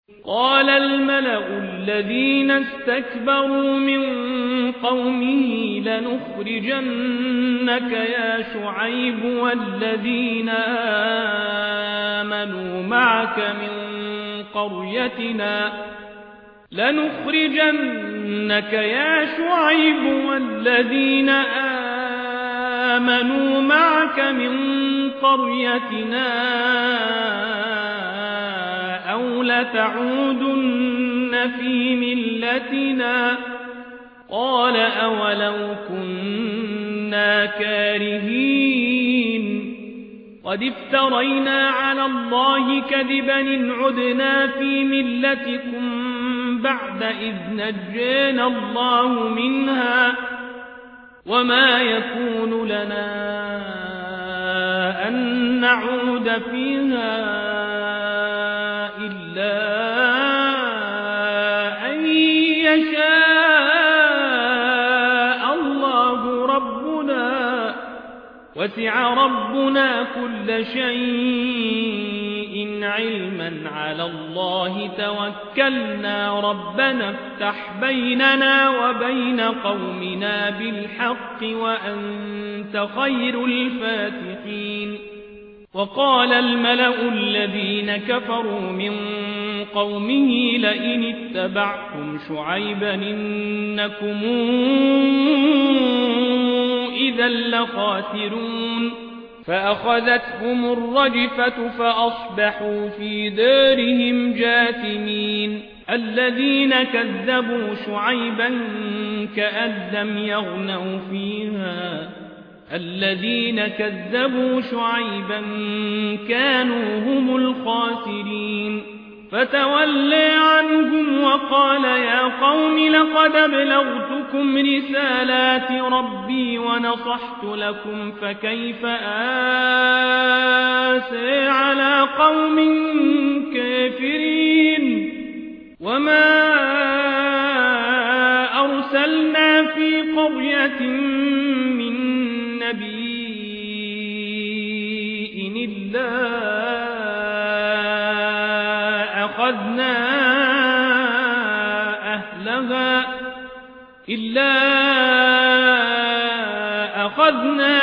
قال الملأ الذين استكبروا من قومه لنخرجنك يا شعيب والذين آمنوا معك من قريتنا أو لتعودن في ملتنا قال أولو كنا كارهين قد افترينا على الله كذبا إن عدنا في ملتكم بعد إذ نجانا الله منها وما يكون لنا أن نعود فيها إلا أن يشاء الله ربنا وسع ربنا كل شيء علما على الله توكلنا ربنا افتح بيننا وبين قومنا بالحق وأنت خير الفاتحين وقال الملأ الذين كفروا من قومه لئن اتبعتم شعيبا إنكم إذا لخاسرون فأخذتهم الرجفة فأصبحوا في دارهم جاثمين الذين كذبوا شعيبا كأن لم يغنوا فيها الذين كذبوا شعيبا كانوا هم الخاسرين فتولى عنهم وقال يا قوم لقد أبلغتكم رسالات ربي ونصحت لكم فكيف آسى على قوم كافرين وما أرسلنا في قرية من نبي إلا أخذنا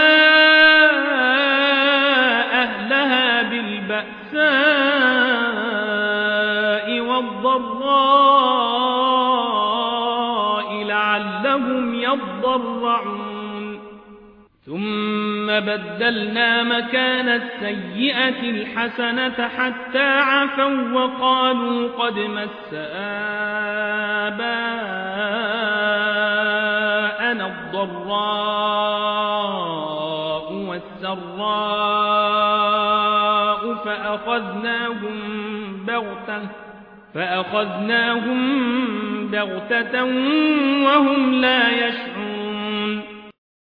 أهلها بالبأساء والضراء لعلهم يضرعون ثم بدلنا مكان السيئة الحسنة حتى عفوا وقالوا قد مس آباءنا الضراء والسراء فأخذناهم بغتة وهم لا يشعرون